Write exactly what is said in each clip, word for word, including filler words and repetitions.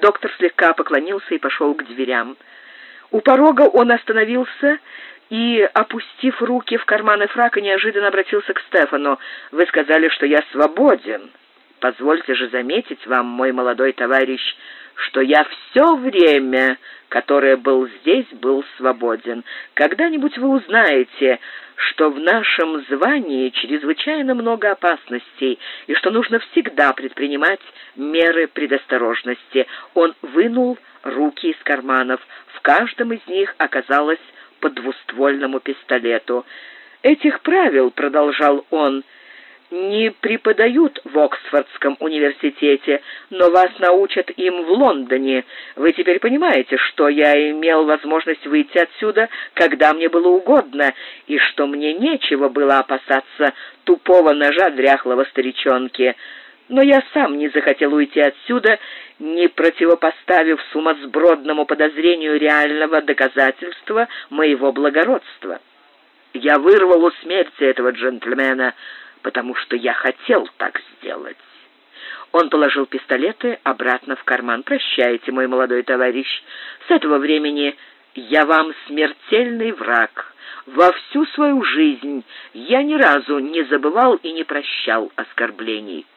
Доктор слегка поклонился и пошел к дверям. У порога он остановился и, опустив руки в карманы фрака, неожиданно обратился к Стефану. «Вы сказали, что я свободен. Позвольте же заметить вам, мой молодой товарищ, что я все время, которое был здесь, был свободен. Когда-нибудь вы узнаете, что в нашем звании чрезвычайно много опасностей и что нужно всегда предпринимать меры предосторожности». Он вынул руки из карманов. В каждом из них оказалось по двуствольному пистолету. «Этих правил, — продолжал он, — не преподают в Оксфордском университете, но вас научат им в Лондоне. Вы теперь понимаете, что я имел возможность выйти отсюда, когда мне было угодно, и что мне нечего было опасаться тупого ножа дряхлого старичонки. Но я сам не захотел уйти отсюда, не противопоставив сумасбродному подозрению реального доказательства моего благородства. Я вырвал у смерти этого джентльмена, потому что я хотел так сделать». Он положил пистолеты обратно в карман. «Прощайте, мой молодой товарищ. С этого времени я вам смертельный враг. Во всю свою жизнь я ни разу не забывал и не прощал оскорблений».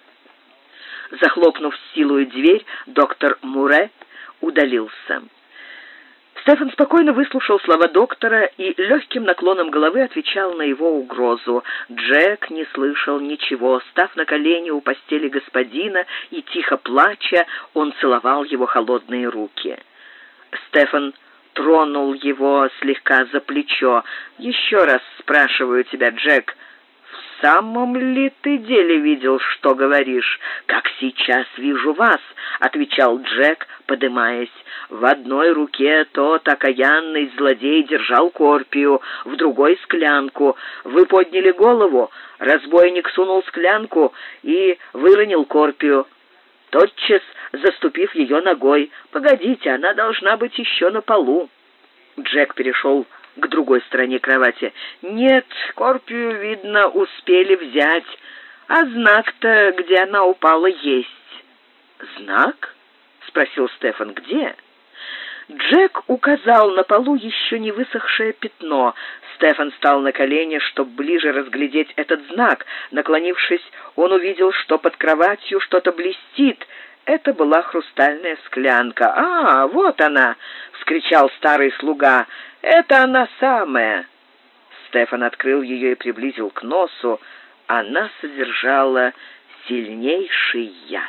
Захлопнув силою дверь, доктор Муре удалился. Стефан спокойно выслушал слова доктора и легким наклоном головы отвечал на его угрозу. Джек не слышал ничего. Став на колени у постели господина и тихо плача, он целовал его холодные руки. Стефан тронул его слегка за плечо. «Еще раз спрашиваю тебя, Джек, в самом ли ты деле видел, что говоришь?» «Как сейчас вижу вас», — отвечал Джек, подымаясь. «В одной руке тот окаянный злодей держал корпию, в другой — склянку. Вы подняли голову, разбойник сунул склянку и выронил корпию, тотчас заступив ее ногой. Погодите, она должна быть еще на полу». Джек перешел к другой стороне кровати. «Нет, корпию, видно, успели взять, а знак-то, где она упала, есть». «Знак?» — спросил Стефан. «Где?» Джек указал на полу еще не высохшее пятно. Стефан встал на колени, чтобы ближе разглядеть этот знак. Наклонившись, он увидел, что под кроватью что-то блестит. Это была хрустальная склянка. «А, вот она!» — вскричал старый слуга. «Это она самая!» Стефан открыл ее и приблизил к носу. Она содержала сильнейший яд.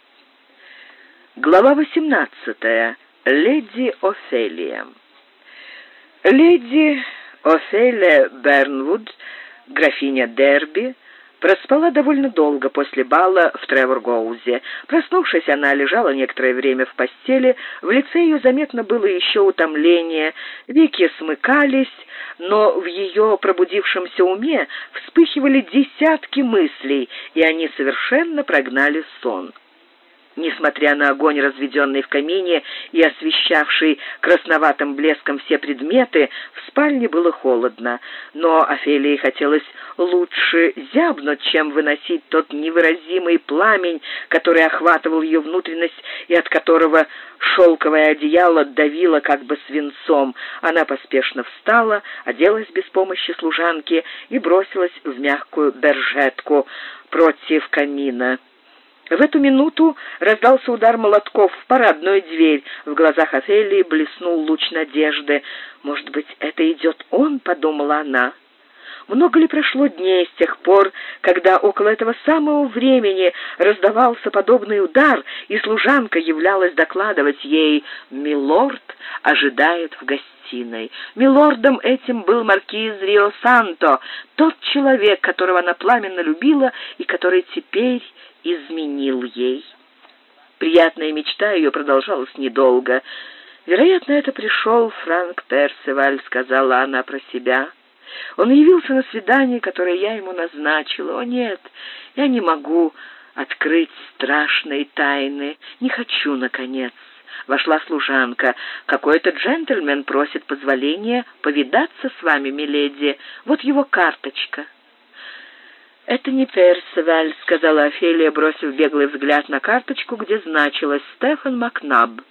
Глава восемнадцатая. Леди Офелия. Леди Офелия Бернвуд, графиня Дерби, проспала довольно долго после бала в Тревор-Гоузе. Проснувшись, она лежала некоторое время в постели. В лице ее заметно было еще утомление. Веки смыкались, но в ее пробудившемся уме вспыхивали десятки мыслей, и они совершенно прогнали сон. Несмотря на огонь, разведенный в камине и освещавший красноватым блеском все предметы, в спальне было холодно, но Офелии хотелось лучше зябнуть, чем выносить тот невыразимый пламень, который охватывал ее внутренность и от которого шелковое одеяло давило как бы свинцом. Она поспешно встала, оделась без помощи служанки и бросилась в мягкую бержетку против камина. В эту минуту раздался удар молотков в парадную дверь. В глазах Офелии блеснул луч надежды. «Может быть, это идет он?» — подумала она. Много ли прошло дней с тех пор, когда около этого самого времени раздавался подобный удар, и служанка являлась докладывать ей: «Милорд ожидает в гостиной». Милордом этим был маркиз Рио-Санто, тот человек, которого она пламенно любила и который теперь изменил ей. Приятная мечта ее продолжалась недолго. «Вероятно, это пришел Франк Персиваль», — сказала она про себя. «Он явился на свидание, которое я ему назначила. О нет, я не могу открыть страшной тайны. Не хочу, наконец». Вошла служанка. «Какой-то джентльмен просит позволения повидаться с вами, миледи. Вот его карточка». «Это не Персиваль», — сказала Офелия, бросив беглый взгляд на карточку, где значилось «Стефан Макнаб».